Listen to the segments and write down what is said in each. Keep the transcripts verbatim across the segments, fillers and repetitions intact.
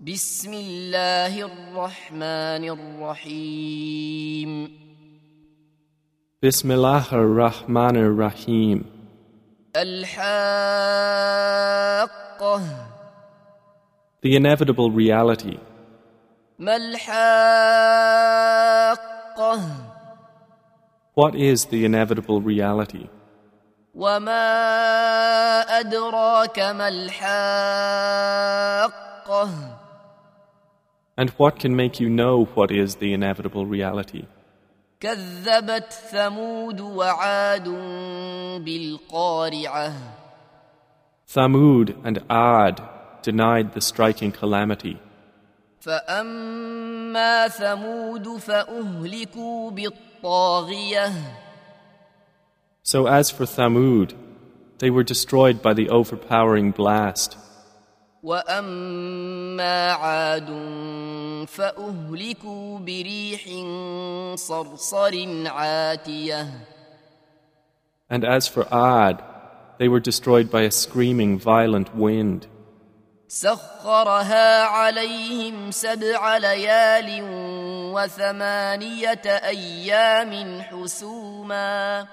بسم الله الرحمن الرحيم Bismillah ar-Rahman ar-Rahim. الحاقة The inevitable reality. ما الحاقة What is the inevitable reality? وما أدراك ما الحاقة And what can make you know what is the inevitable reality? كذبت ثمود وعاد بالقارعة Thamud and Ad denied the striking calamity. فأما ثمود فأهلكوا بالطاغية So as for Thamud, they were destroyed by the overpowering blast. وأما عاد فأهلكوا بريح صرصر عاتية And as for Ad, they were destroyed by a screaming, violent wind. سخرها عليهم سبع ليال وثمانية أيام حسوما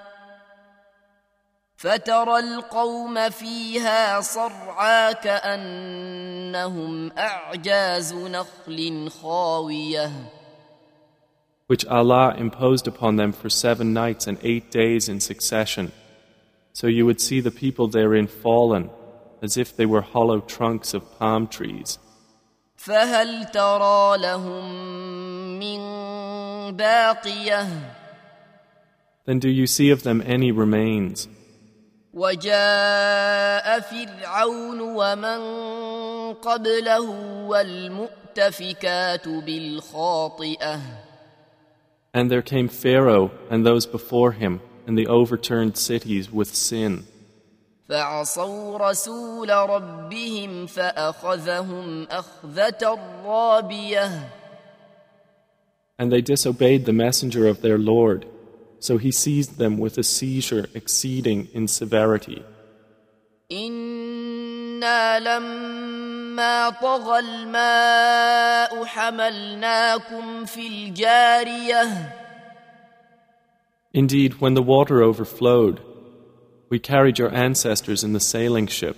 فترى القوم فيها صرعى كأنهم أعجاز نخل خاوية which Allah imposed upon them for seven nights and eight days in succession. So you would see the people therein fallen, as if they were hollow trunks of palm trees. فهل ترى لهم من باقية Then do you see of them any remains? وجاء فرعون ومن قبله والمؤتفكات بالخاطئة And there came Pharaoh and those before him, and the overturned cities with sin. فعصوا رسول ربهم فأخذهم أخذة رابية And they disobeyed the messenger of their Lord, so he seized them with a seizure exceeding in severity. إنا لما طغى الماء حملناكم في الجارية Indeed, when the water overflowed, we carried your ancestors in the sailing ship,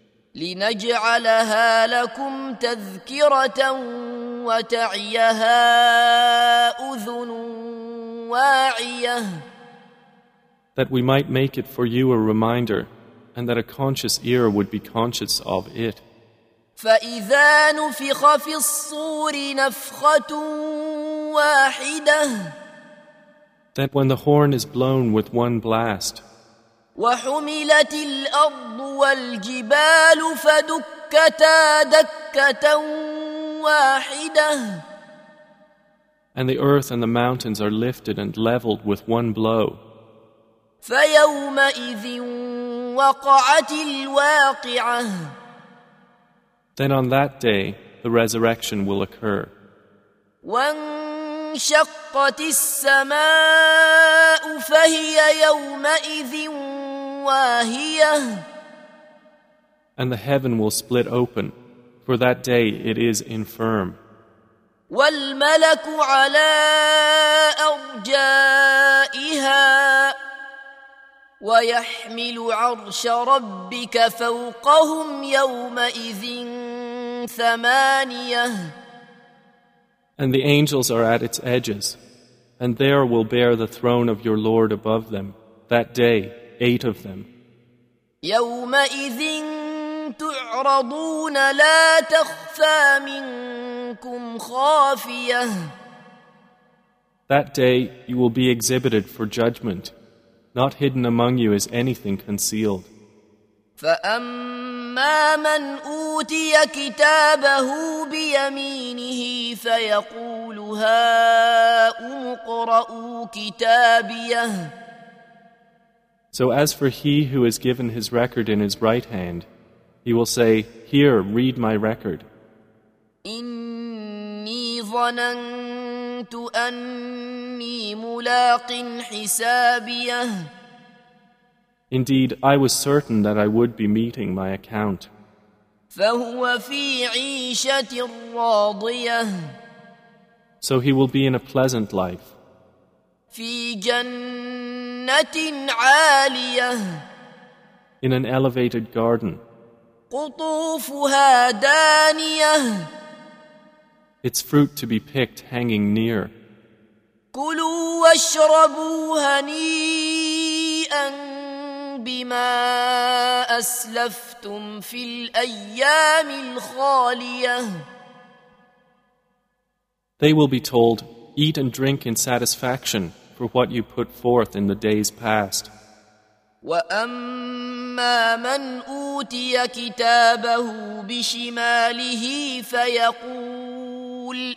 لنجعلها لكم تذكرة وتعيها أذن واعية that we might make it for you a reminder, and that a conscious ear would be conscious of it. فإذا نفخ في الصور نفخة واحدة That when the horn is blown with one blast, وحملت الأرض والجبال فدكتا دكة واحدة and the earth and the mountains are lifted and leveled with one blow, فيومئذ وقعت الواقعة then on that day the resurrection will occur. وانشقت السماء فهي يومئذ واهية And the heaven will split open. For that day it is infirm. والملك على أرجائها ويحمل عرش ربك فوقهم يومئذ ثمانية And the angels are at its edges, and there will bear the throne of your Lord above them. That day, eight of them. يومئذ تعرضون لا تخفى منكم خافية That day you will be exhibited for judgment. Not hidden among you is anything concealed. فأما من أوتي كتابه بيمينه فيقول هاؤم اقرءوا كتابيه So as for he who is given his record in his right hand, he will say, Here, read my record. إني ظننت أني ملاق حسابيه Indeed, I was certain that I would be meeting my account. فهو في عيشة راضية So he will be in a pleasant life, في جنة عالية in an elevated garden, قطوفها دانية its fruit to be picked hanging near. كلوا واشربوا هنيئا بما أسلفتم في الأيام الخالية. They will be told, eat and drink in satisfaction for what you put forth in the days past. وأما من أوتي كتابه بشماله فيقول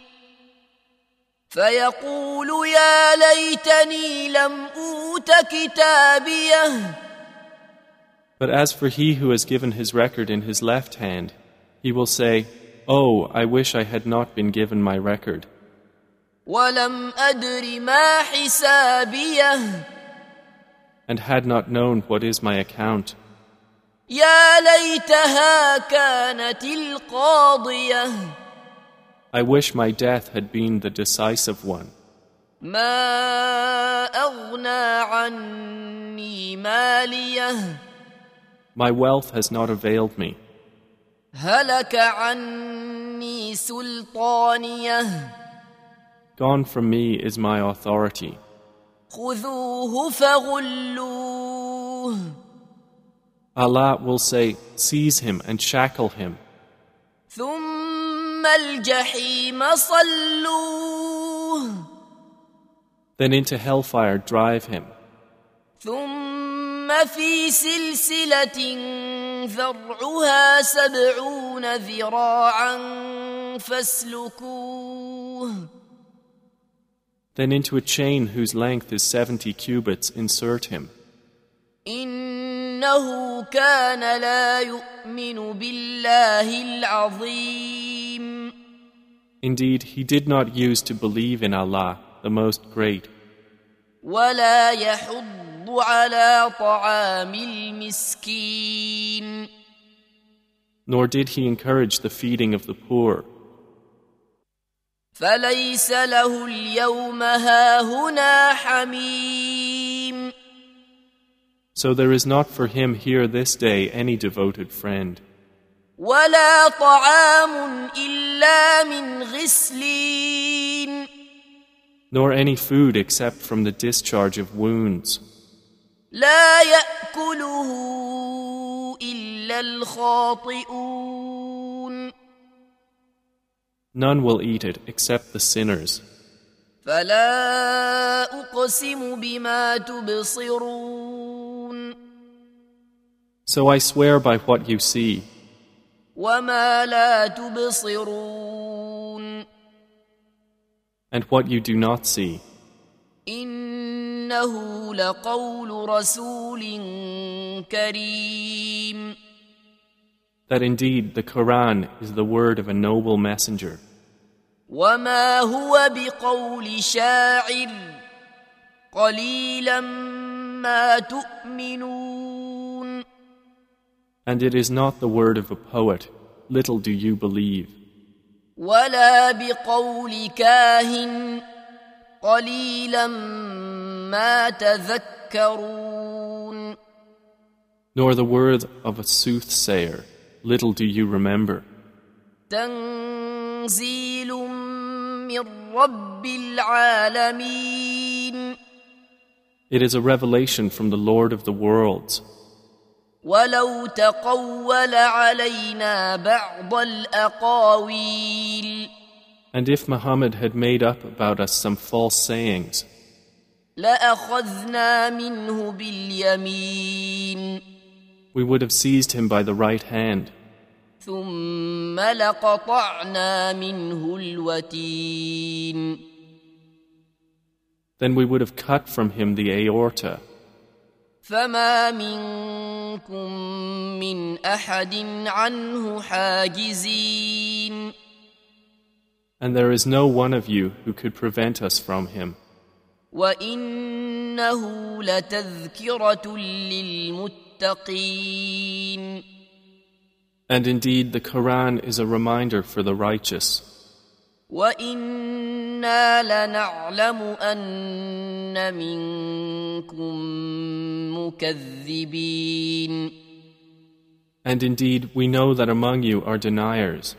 فيقول يا ليتني لم أوت كتابيه. But as for he who has given his record in his left hand, he will say, Oh, I wish I had not been given my record. ولم أدر ما حسابيه. And had not known what is my account. يا ليتها كانت القاضية. I wish my death had been the decisive one. ما أغنى عني ماليه. My wealth has not availed me. هلك عني سلطانيه. Gone from me is my authority. خذوه فغلوه. Allah will say, seize him and shackle him. ثم الجحيم صلوه. Then into hellfire drive him. ثم في سلسلة ذرعها سبعون ذراعا فاسلكوه. Then into a chain whose length is seventy cubits insert him. إنه كان لا يؤمن بالله العظيم. Indeed, he did not use to believe in Allah, the Most Great. ولا يحض على طعام المسكين. Nor did he encourage the feeding of the poor. فليس له اليوم هاهنا حميم. So there is not for him here this day any devoted friend. ولا طعام إلا من غسلين. Nor any food except from the discharge of wounds. لا يأكله إلا الخاطئون. None will eat it except the sinners. فلا أقسم بما تبصرون. So I swear by what you see. وما لا تبصرون. And what you do not see. إنه لقول رسول كريم. That indeed the Quran is the word of a noble messenger. وما هو بقول شاعر قليلا ما تؤمنون. And it is not the word of a poet, little do you believe. ولا بقول كاهن قليلا ما تذكرون. Nor the word of a soothsayer, little do you remember. تنزيل من رب العالمين. It is a revelation from the Lord of the worlds. ولو تقول علينا بعض الأقاويل. And if Muhammad had made up about us some false sayings, لأخذنا منه باليمين. we would have seized him by the right hand. ثم لقطعنا منه الوتين. Then we would have cut from him the aorta. فما منكم من أحد عنه حاجزين. And there is no one of you who could prevent us from him. وإنه لتذكرة للمتقين. And indeed, the Quran is a reminder for the righteous. وَإِنَّا لَنَعْلَمُ أَنَّ مِنكُم مُكَذِّبِينَ. And indeed, we know that among you are deniers.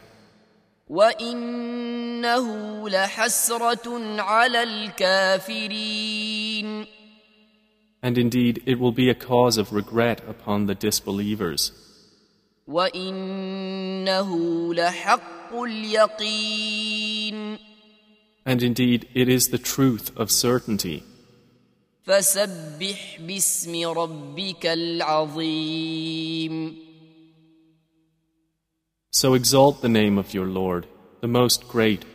وَإِنَّهُ لَحَسْرَةٌ عَلَى الْكَافِرِينَ. And indeed, it will be a cause of regret upon the disbelievers. وَإِنَّهُ لَحَقُّ الْيَقِينِ. And indeed, it is the truth of certainty. فَسَبِّحْ بِاسْمِ رَبِّكَ الْعَظِيمِ. So exalt the name of your Lord, the most great.